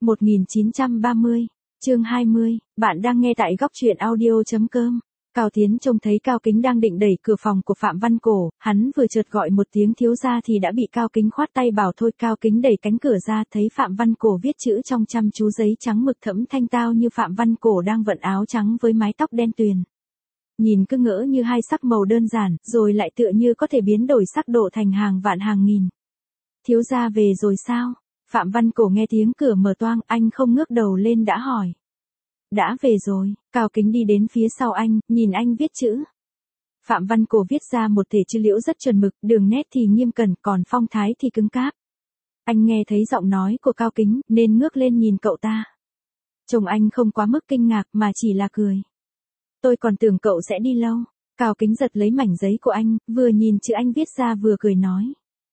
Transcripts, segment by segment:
1930, chương 20, bạn đang nghe tại góc truyện audio.com. Cao Tiến trông thấy Cao Kính đang định đẩy cửa phòng của Phạm Văn Cổ, hắn vừa chợt gọi một tiếng thiếu gia thì đã bị Cao Kính khoát tay bảo thôi. Cao Kính đẩy cánh cửa ra thấy Phạm Văn Cổ viết chữ trong chăm chú giấy trắng mực thẫm thanh tao như Phạm Văn Cổ đang vận áo trắng với mái tóc đen tuyền. Nhìn cứ ngỡ như hai sắc màu đơn giản, rồi lại tựa như có thể biến đổi sắc độ thành hàng vạn hàng nghìn. Thiếu gia về rồi sao? Phạm Văn Cổ nghe tiếng cửa mở toang, anh không ngước đầu lên đã hỏi. Đã về rồi, Cao Kính đi đến phía sau anh, nhìn anh viết chữ. Phạm Văn Cổ viết ra một thể chữ liễu rất chuẩn mực, đường nét thì nghiêm cẩn, còn phong thái thì cứng cáp. Anh nghe thấy giọng nói của Cao Kính, nên ngước lên nhìn cậu ta. Chồng anh không quá mức kinh ngạc mà chỉ là cười. Tôi còn tưởng cậu sẽ đi lâu. Cao Kính giật lấy mảnh giấy của anh, vừa nhìn chữ anh viết ra vừa cười nói.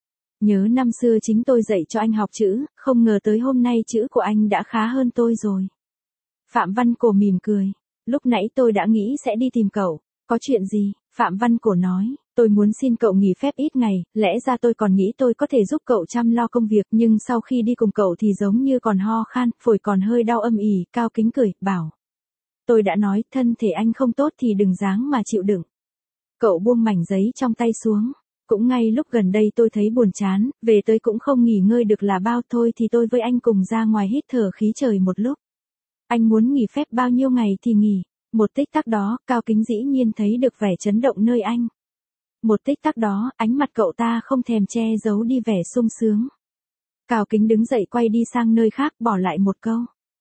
Nhớ năm xưa chính tôi dạy cho anh học chữ, không ngờ tới hôm nay chữ của anh đã khá hơn tôi rồi. Phạm Văn Cổ mỉm cười. Lúc nãy tôi đã nghĩ sẽ đi tìm cậu. Có chuyện gì? Phạm Văn Cổ nói. Tôi muốn xin cậu nghỉ phép ít ngày, lẽ ra tôi còn nghĩ tôi có thể giúp cậu chăm lo công việc, nhưng sau khi đi cùng cậu thì giống như còn ho khan, phổi còn hơi đau âm ỉ. Cao Kính cười, bảo. Tôi đã nói, thân thể anh không tốt thì đừng dáng mà chịu đựng. Cậu buông mảnh giấy trong tay xuống. Cũng ngay lúc gần đây tôi thấy buồn chán, về tới cũng không nghỉ ngơi được là bao, thôi thì tôi với anh cùng ra ngoài hít thở khí trời một lúc. Anh muốn nghỉ phép bao nhiêu ngày thì nghỉ. Một tích tắc đó, Cao Kính dĩ nhiên thấy được vẻ chấn động nơi anh. Một tích tắc đó, ánh mặt cậu ta không thèm che giấu đi vẻ sung sướng. Cao Kính đứng dậy quay đi sang nơi khác, bỏ lại một câu.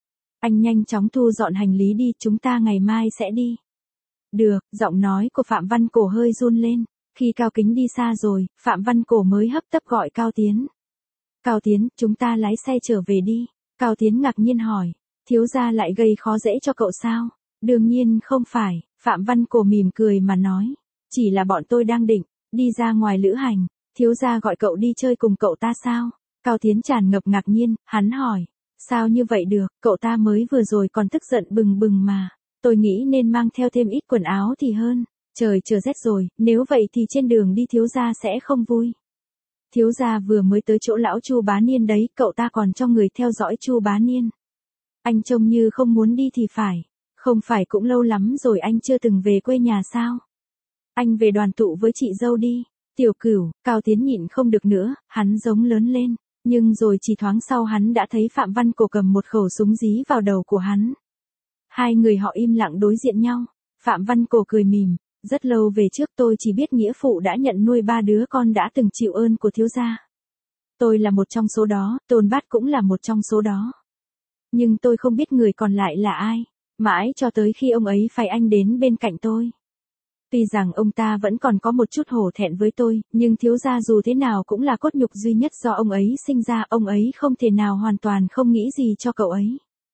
Anh nhanh chóng thu dọn hành lý đi, chúng ta ngày mai sẽ đi. Được, giọng nói của Phạm Văn Cổ hơi run lên. Khi Cao Kính đi xa rồi, Phạm Văn Cổ mới hấp tấp gọi Cao Tiến. Cao Tiến, chúng ta lái xe trở về đi. Cao Tiến ngạc nhiên hỏi. Thiếu gia lại gây khó dễ cho cậu sao? Đương nhiên không phải, Phạm Văn Cổ mỉm cười mà nói. Chỉ là bọn tôi đang định đi ra ngoài lữ hành. Thiếu gia gọi cậu đi chơi cùng cậu ta sao? Cao Tiến tràn ngập ngạc nhiên, hắn hỏi. Sao như vậy được, cậu ta mới vừa rồi còn tức giận bừng bừng mà. Tôi nghĩ nên mang theo thêm ít quần áo thì hơn. Trời trở rét rồi, nếu vậy thì trên đường đi thiếu gia sẽ không vui. Thiếu gia vừa mới tới chỗ lão Chu Bá Niên đấy, cậu ta còn cho người theo dõi Chu Bá Niên. Anh trông như không muốn đi thì phải. Không phải cũng lâu lắm rồi anh chưa từng về quê nhà sao? Anh về đoàn tụ với chị dâu đi. Tiểu Cửu, Cao Tiến nhịn không được nữa, hắn giống lớn lên. Nhưng rồi chỉ thoáng sau hắn đã thấy Phạm Văn Cổ cầm một khẩu súng dí vào đầu của hắn. Hai người họ im lặng đối diện nhau. Phạm Văn Cổ cười mỉm. Rất lâu về trước tôi chỉ biết nghĩa phụ đã nhận nuôi 3 đứa con đã từng chịu ơn của thiếu gia. Tôi là một trong số đó, Tôn Bát cũng là một trong số đó. Nhưng tôi không biết người còn lại là ai. Mãi cho tới khi ông ấy phái anh đến bên cạnh tôi. Tuy rằng ông ta vẫn còn có một chút hổ thẹn với tôi, nhưng thiếu gia dù thế nào cũng là cốt nhục duy nhất do ông ấy sinh ra, ông ấy không thể nào hoàn toàn không nghĩ gì cho cậu ấy.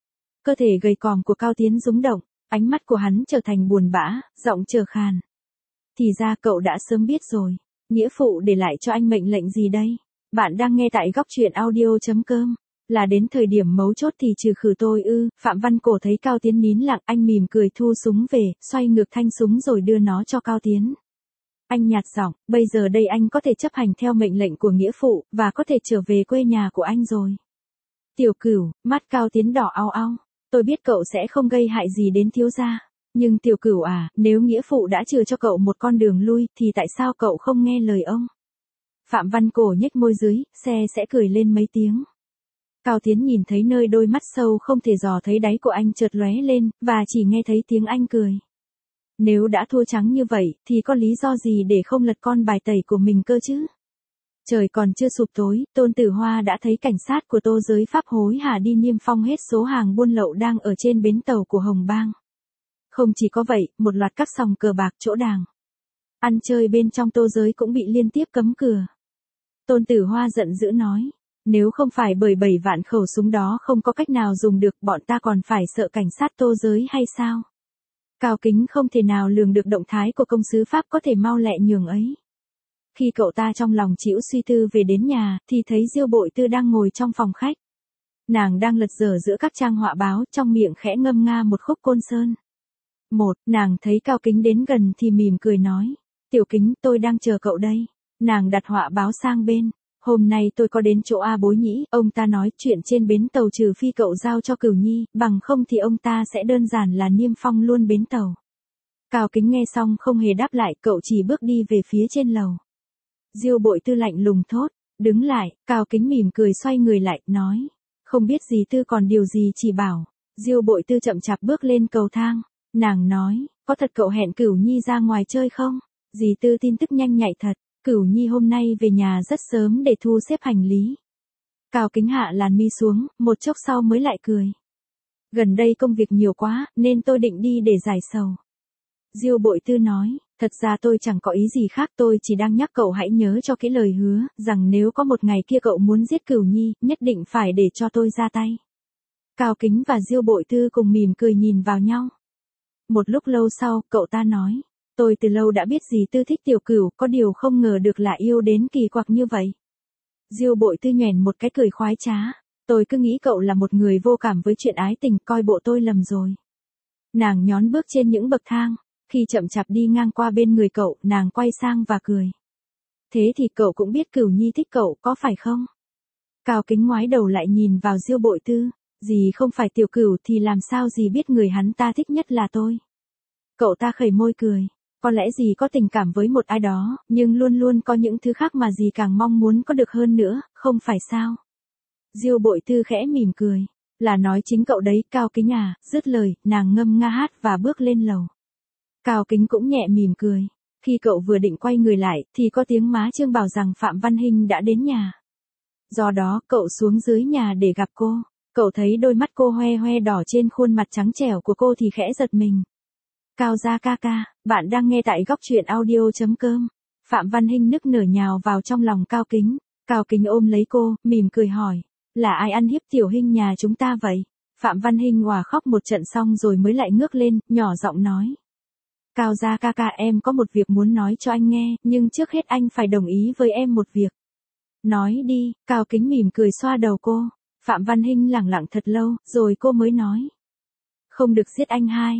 Cơ thể gầy còm của Cao Tiến rung động, ánh mắt của hắn trở thành buồn bã, giọng trở khàn. Thì ra cậu đã sớm biết rồi, nghĩa phụ để lại cho anh mệnh lệnh gì đây? Bạn đang nghe tại góc truyện audio.com. Là đến thời điểm mấu chốt thì trừ khử tôi ư? Phạm Văn Cổ thấy Cao Tiến nín lặng, anh mỉm cười thu súng về, xoay ngược thanh súng rồi đưa nó cho Cao Tiến. Anh nhạt giọng, bây giờ đây anh có thể chấp hành theo mệnh lệnh của nghĩa phụ, và có thể trở về quê nhà của anh rồi. Tiểu Cửu, mắt Cao Tiến đỏ au au. Tôi biết cậu sẽ không gây hại gì đến thiếu gia. Nhưng Tiểu Cửu à, nếu nghĩa phụ đã chừa cho cậu một con đường lui, thì tại sao cậu không nghe lời ông? Phạm Văn Cổ nhếch môi dưới, xe sẽ cười lên mấy tiếng. Cao Tiến nhìn thấy nơi đôi mắt sâu không thể dò thấy đáy của anh chợt lóe lên, và chỉ nghe thấy tiếng anh cười. Nếu đã thua trắng như vậy, thì có lý do gì để không lật con bài tẩy của mình cơ chứ? Trời còn chưa sụp tối, Tôn Tử Hoa đã thấy cảnh sát của Tô Giới Pháp hối hả đi niêm phong hết số hàng buôn lậu đang ở trên bến tàu của Hồng Bang. Không chỉ có vậy, một loạt các sòng cờ bạc chỗ đàng ăn chơi bên trong Tô Giới cũng bị liên tiếp cấm cửa. Tôn Tử Hoa giận dữ nói. Nếu không phải bởi 7 vạn khẩu súng đó không có cách nào dùng được, bọn ta còn phải sợ cảnh sát Tô Giới hay sao? Cao Kính không thể nào lường được động thái của công sứ Pháp có thể mau lẹ nhường ấy. Khi cậu ta trong lòng chĩu suy tư về đến nhà, thì thấy Diêu Bội Tư đang ngồi trong phòng khách. Nàng đang lật dở giữa các trang họa báo, trong miệng khẽ ngâm nga một khúc Côn Sơn. Nàng thấy Cao Kính đến gần thì mỉm cười nói. Tiểu Kính, tôi đang chờ cậu đây. Nàng đặt họa báo sang bên. Hôm nay tôi có đến chỗ A Bối Nhĩ, ông ta nói chuyện trên bến tàu trừ phi cậu giao cho Cửu Nhi, bằng không thì ông ta sẽ đơn giản là niêm phong luôn bến tàu. Cao Kính nghe xong không hề đáp lại, cậu chỉ bước đi về phía trên lầu. Diêu Bội Tư lạnh lùng thốt, đứng lại, Cao Kính mỉm cười xoay người lại, nói, không biết dì Tư còn điều gì chỉ bảo. Diêu Bội Tư chậm chạp bước lên cầu thang, nàng nói, có thật cậu hẹn Cửu Nhi ra ngoài chơi không? Dì Tư tin tức nhanh nhạy thật, Cửu Nhi hôm nay về nhà rất sớm để thu xếp hành lý. Cao Kính hạ làn mi xuống, một chốc sau mới lại cười. Gần đây công việc nhiều quá, nên tôi định đi để giải sầu. Diêu Bội Tư nói, thật ra tôi chẳng có ý gì khác, tôi chỉ đang nhắc cậu hãy nhớ cho cái lời hứa, rằng nếu có một ngày kia cậu muốn giết Cửu Nhi, nhất định phải để cho tôi ra tay. Cao Kính và Diêu Bội Tư cùng mỉm cười nhìn vào nhau. Một lúc lâu sau, cậu ta nói, tôi từ lâu đã biết dì Tư thích Tiểu Cửu, có điều không ngờ được là yêu đến kỳ quặc như vậy. Diêu Bội Tư nhoẻn một cái cười khoái trá, tôi cứ nghĩ cậu là một người vô cảm với chuyện ái tình, coi bộ tôi lầm rồi. Nàng nhón bước trên những bậc thang, khi chậm chạp đi ngang qua bên người cậu, nàng quay sang và cười. Thế thì cậu cũng biết Cửu Nhi thích cậu, có phải không? Cao Kính ngoái đầu lại nhìn vào Diêu Bội Tư, dì không phải Tiểu Cửu thì làm sao dì biết người hắn ta thích nhất là tôi? Cậu ta khẩy môi cười, có lẽ dì có tình cảm với một ai đó, nhưng luôn luôn có những thứ khác mà dì càng mong muốn có được hơn nữa, không phải sao? Diêu Bội Tư khẽ mỉm cười, là nói chính cậu đấy, Cao Kính à, dứt lời, nàng ngâm nga hát và bước lên lầu. Cao Kính cũng nhẹ mỉm cười. Khi cậu vừa định quay người lại, thì có tiếng má Trương bảo rằng Phạm Văn Hinh đã đến nhà. Do đó, cậu xuống dưới nhà để gặp cô. Cậu thấy đôi mắt cô hoe hoe đỏ trên khuôn mặt trắng trẻo của cô thì khẽ giật mình. Cao gia ca ca, bạn đang nghe tại góc truyện audio.com. Phạm Văn Hinh nức nở nhào vào trong lòng Cao Kính. Cao Kính ôm lấy cô, mỉm cười hỏi, là ai ăn hiếp Tiểu Hinh nhà chúng ta vậy? Phạm Văn Hinh òa khóc một trận xong rồi mới lại ngước lên, nhỏ giọng nói. Cao gia ca ca, em có một việc muốn nói cho anh nghe, nhưng trước hết anh phải đồng ý với em một việc. Nói đi, Cao Kính mỉm cười xoa đầu cô. Phạm Văn Hinh lẳng lặng thật lâu, rồi cô mới nói. Không được giết anh hai.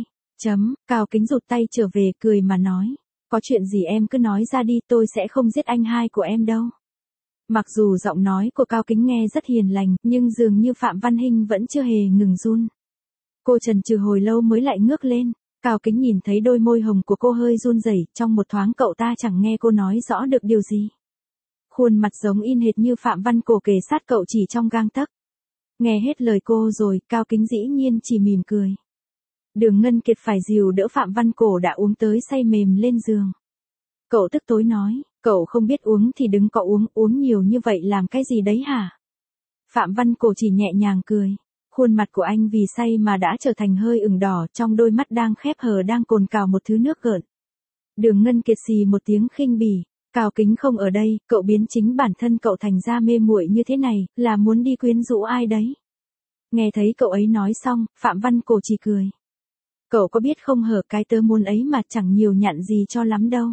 Cao Kính rụt tay trở về, cười mà nói. Có chuyện gì em cứ nói ra đi, tôi sẽ không giết anh hai của em đâu. Mặc dù giọng nói của Cao Kính nghe rất hiền lành, nhưng dường như Phạm Văn Hinh vẫn chưa hề ngừng run. Cô chần chừ hồi lâu mới lại ngước lên. Cao Kính nhìn thấy đôi môi hồng của cô hơi run rẩy, trong một thoáng cậu ta chẳng nghe cô nói rõ được điều gì. Khuôn mặt giống in hệt như Phạm Văn Cổ kề sát cậu chỉ trong gang tấc. Nghe hết lời cô rồi, Cao Kính dĩ nhiên chỉ mỉm cười. Đường Ngân Kiệt phải dìu đỡ Phạm Văn Cổ đã uống tới say mềm lên giường. Cậu tức tối nói, cậu không biết uống thì đừng có uống, uống nhiều như vậy làm cái gì đấy hả? Phạm Văn Cổ chỉ nhẹ nhàng cười. Khuôn mặt của anh vì say mà đã trở thành hơi ửng đỏ, trong đôi mắt đang khép hờ đang cồn cào một thứ nước gợn. Đường Ngân Kiệt xì một tiếng khinh bỉ, Cao Kính không ở đây, cậu biến chính bản thân cậu thành ra mê muội như thế này, là muốn đi quyến rũ ai đấy. Nghe thấy cậu ấy nói xong, Phạm Văn Cổ chỉ cười. Cậu có biết không hở, cái tớ muốn ấy mà chẳng nhiều nhặn gì cho lắm đâu.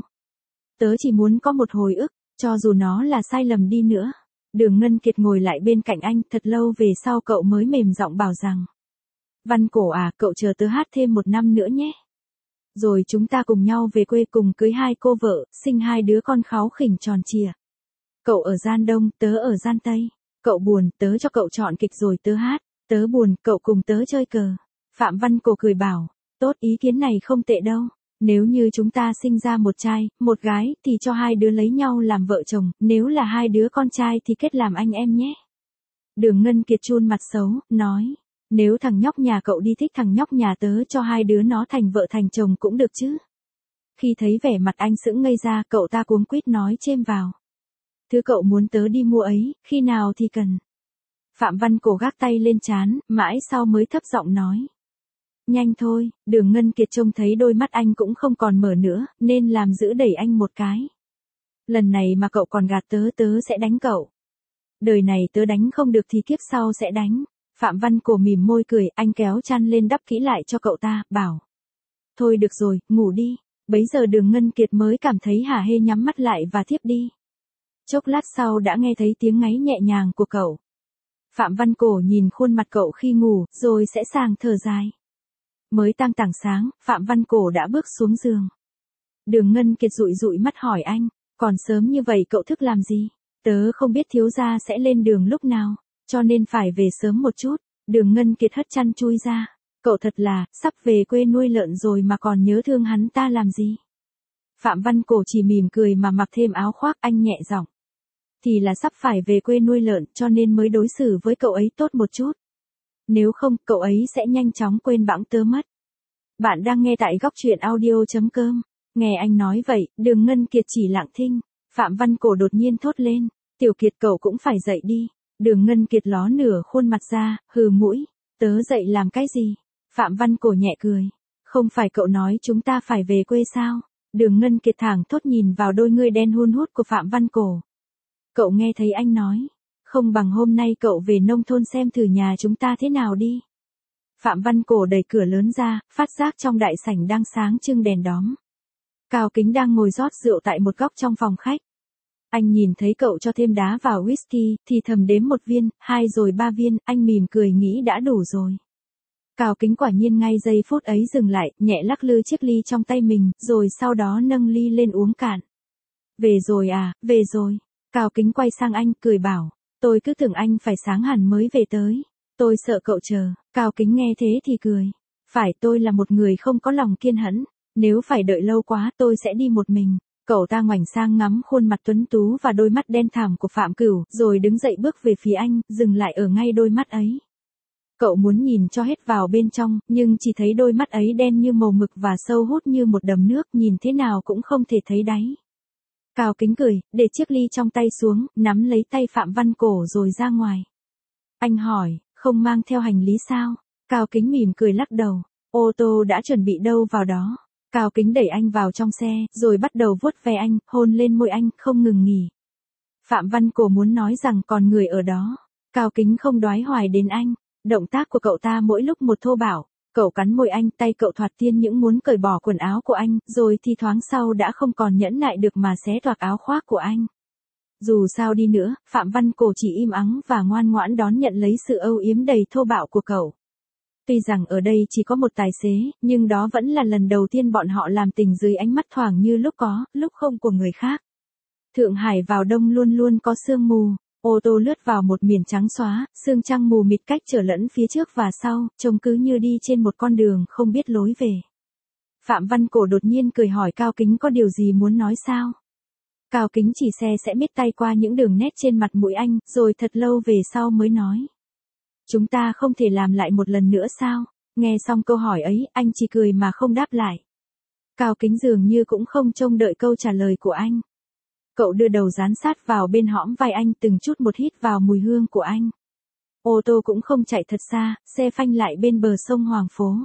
Tớ chỉ muốn có một hồi ức, cho dù nó là sai lầm đi nữa. Đường Ngân Kiệt ngồi lại bên cạnh anh, thật lâu về sau cậu mới mềm giọng bảo rằng. Văn Cổ à, cậu chờ tớ hát thêm 1 năm nữa nhé. Rồi chúng ta cùng nhau về quê cùng cưới 2 cô vợ, sinh 2 đứa con kháu khỉnh tròn trịa. Cậu ở gian Đông, tớ ở gian Tây. Cậu buồn, tớ cho cậu chọn kịch rồi tớ hát. Tớ buồn, cậu cùng tớ chơi cờ. Phạm Văn Cổ cười bảo, tốt, ý kiến này không tệ đâu. Nếu như chúng ta sinh ra một trai, một gái, thì cho 2 đứa lấy nhau làm vợ chồng, nếu là 2 đứa con trai thì kết làm anh em nhé. Đường Ngân Kiệt chun mặt xấu, nói, nếu thằng nhóc nhà cậu đi thích thằng nhóc nhà tớ, cho 2 đứa nó thành vợ thành chồng cũng được chứ. Khi thấy vẻ mặt anh sững ngây ra, cậu ta cuống quýt nói chêm vào. Thứ cậu muốn tớ đi mua ấy, khi nào thì cần. Phạm Văn Cổ gác tay lên trán, mãi sau mới thấp giọng nói. Nhanh thôi, Đường Ngân Kiệt trông thấy đôi mắt anh cũng không còn mở nữa, nên làm giữ đẩy anh một cái. Lần này mà cậu còn gạt tớ, tớ sẽ đánh cậu. Đời này tớ đánh không được thì kiếp sau sẽ đánh. Phạm Văn Cổ mỉm môi cười, anh kéo chăn lên đắp kỹ lại cho cậu ta, bảo. Thôi được rồi, ngủ đi. Bấy giờ Đường Ngân Kiệt mới cảm thấy hả hê nhắm mắt lại và thiếp đi. Chốc lát sau đã nghe thấy tiếng ngáy nhẹ nhàng của cậu. Phạm Văn Cổ nhìn khuôn mặt cậu khi ngủ, rồi sẽ sàng thở dài. Mới tang tảng sáng, Phạm Văn Cổ đã bước xuống giường. Đường Ngân Kiệt dụi dụi mắt hỏi anh, còn sớm như vậy cậu thức làm gì? Tớ không biết thiếu gia sẽ lên đường lúc nào, cho nên phải về sớm một chút. Đường Ngân Kiệt hất chăn chui ra. Cậu thật là, sắp về quê nuôi lợn rồi mà còn nhớ thương hắn ta làm gì. Phạm Văn Cổ chỉ mỉm cười mà mặc thêm áo khoác, anh nhẹ giọng. Thì là sắp phải về quê nuôi lợn cho nên mới đối xử với cậu ấy tốt một chút. Nếu không, cậu ấy sẽ nhanh chóng quên bẵng tớ mất. Bạn đang nghe tại góc truyện audio.com. Nghe anh nói vậy, Đường Ngân Kiệt chỉ lặng thinh. Phạm Văn Cổ đột nhiên thốt lên. Tiểu Kiệt cậu cũng phải dậy đi. Đường Ngân Kiệt ló nửa khuôn mặt ra, hừ mũi. Tớ dậy làm cái gì? Phạm Văn Cổ nhẹ cười. Không phải cậu nói chúng ta phải về quê sao? Đường Ngân Kiệt thẳng thốt nhìn vào đôi ngươi đen hun hút của Phạm Văn Cổ. Cậu nghe thấy anh nói. Không bằng hôm nay cậu về nông thôn xem thử nhà chúng ta thế nào đi. Phạm Văn Cổ đẩy cửa lớn ra, phát giác trong đại sảnh đang sáng trưng đèn đóm. Cao Kính đang ngồi rót rượu tại một góc trong phòng khách. Anh nhìn thấy cậu cho thêm đá vào whisky, thì thầm đếm 1 viên, 2 rồi 3 viên, anh mỉm cười nghĩ đã đủ rồi. Cao Kính quả nhiên ngay giây phút ấy dừng lại, nhẹ lắc lư chiếc ly trong tay mình, rồi sau đó nâng ly lên uống cạn. Về rồi à, về rồi. Cao Kính quay sang anh, cười bảo, tôi cứ tưởng anh phải sáng hẳn mới về tới. Tôi sợ cậu chờ. Cao Kính nghe thế thì cười. Phải, tôi là một người không có lòng kiên nhẫn. Nếu phải đợi lâu quá tôi sẽ đi một mình. Cậu ta ngoảnh sang ngắm khuôn mặt tuấn tú và đôi mắt đen thẳm của Phạm Cửu, rồi đứng dậy bước về phía anh, dừng lại ở ngay đôi mắt ấy. Cậu muốn nhìn cho hết vào bên trong, nhưng chỉ thấy đôi mắt ấy đen như màu mực và sâu hút như một đầm nước, nhìn thế nào cũng không thể thấy đáy. Cao Kính cười, để chiếc ly trong tay xuống, nắm lấy tay Phạm Văn Cổ rồi ra ngoài. Anh hỏi, không mang theo hành lý sao? Cao Kính mỉm cười lắc đầu, ô tô đã chuẩn bị đâu vào đó. Cao Kính đẩy anh vào trong xe, rồi bắt đầu vuốt ve anh, hôn lên môi anh, không ngừng nghỉ. Phạm Văn Cổ muốn nói rằng còn người ở đó. Cao Kính không đoái hoài đến anh. Động tác của cậu ta mỗi lúc một thô bạo. Cậu cắn môi anh, tay cậu thoạt tiên những muốn cởi bỏ quần áo của anh, rồi thì thoáng sau đã không còn nhẫn nại được mà xé toạc áo khoác của anh. Dù sao đi nữa, Phạm Văn Cổ chỉ im ắng và ngoan ngoãn đón nhận lấy sự âu yếm đầy thô bạo của cậu. Tuy rằng ở đây chỉ có một tài xế, nhưng đó vẫn là lần đầu tiên bọn họ làm tình dưới ánh mắt thoảng như lúc có, lúc không của người khác. Thượng Hải vào đông luôn luôn có sương mù. Ô tô lướt vào một miền trắng xóa, sương trăng mù mịt cách trở lẫn phía trước và sau, trông cứ như đi trên một con đường không biết lối về. Phạm Văn Cổ đột nhiên cười hỏi Cao Kính có điều gì muốn nói sao? Cao Kính chỉ sẽ miết tay qua những đường nét trên mặt mũi anh, rồi thật lâu về sau mới nói. Chúng ta không thể làm lại một lần nữa sao? Nghe xong câu hỏi ấy, anh chỉ cười mà không đáp lại. Cao Kính dường như cũng không trông đợi câu trả lời của anh. Cậu đưa đầu dán sát vào bên hõm vai anh, từng chút một hít vào mùi hương của anh. Ô tô cũng không chạy thật xa, xe phanh lại bên bờ sông Hoàng Phố.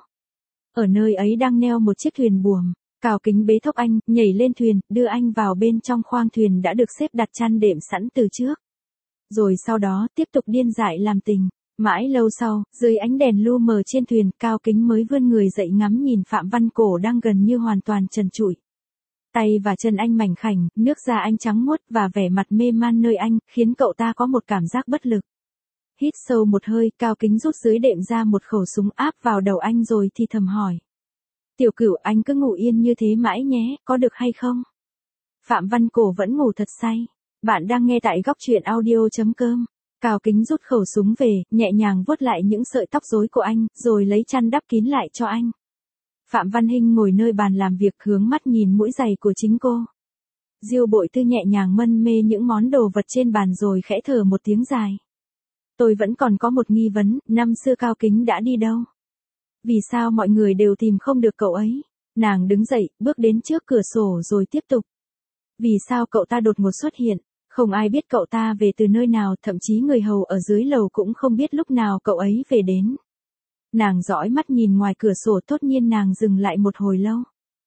Ở nơi ấy đang neo một chiếc thuyền buồm. Cao Kính bế thốc anh, nhảy lên thuyền, đưa anh vào bên trong khoang thuyền đã được xếp đặt chăn đệm sẵn từ trước. Rồi sau đó tiếp tục điên dại làm tình. Mãi lâu sau, dưới ánh đèn lu mờ trên thuyền, Cao Kính mới vươn người dậy ngắm nhìn Phạm Văn Cổ đang gần như hoàn toàn trần trụi. Tay và chân anh mảnh khảnh, nước da anh trắng muốt và vẻ mặt mê man nơi anh, khiến cậu ta có một cảm giác bất lực. Hít sâu một hơi, Cao Kính rút dưới đệm ra một khẩu súng áp vào đầu anh rồi thì thầm hỏi. Tiểu Cửu, anh cứ ngủ yên như thế mãi nhé, có được hay không? Phạm Văn Cổ vẫn ngủ thật say. Bạn đang nghe tại góc truyện audio.com. Cao Kính rút khẩu súng về, nhẹ nhàng vuốt lại những sợi tóc rối của anh, rồi lấy chăn đắp kín lại cho anh. Phạm Văn Hinh ngồi nơi bàn làm việc hướng mắt nhìn mũi giày của chính cô. Diêu Bội Tư nhẹ nhàng mân mê những món đồ vật trên bàn rồi khẽ thở một tiếng dài. Tôi vẫn còn có một nghi vấn, năm xưa Cao Kính đã đi đâu? Vì sao mọi người đều tìm không được cậu ấy? Nàng đứng dậy, bước đến trước cửa sổ rồi tiếp tục. Vì sao cậu ta đột ngột xuất hiện? Không ai biết cậu ta về từ nơi nào, thậm chí người hầu ở dưới lầu cũng không biết lúc nào cậu ấy về đến. Nàng dõi mắt nhìn ngoài cửa sổ, thốt nhiên nàng dừng lại một hồi lâu.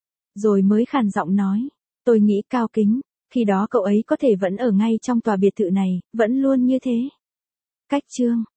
Rồi mới khàn giọng nói, tôi nghĩ Cao Kính, khi đó cậu ấy có thể vẫn ở ngay trong tòa biệt thự này, vẫn luôn như thế. Cách chương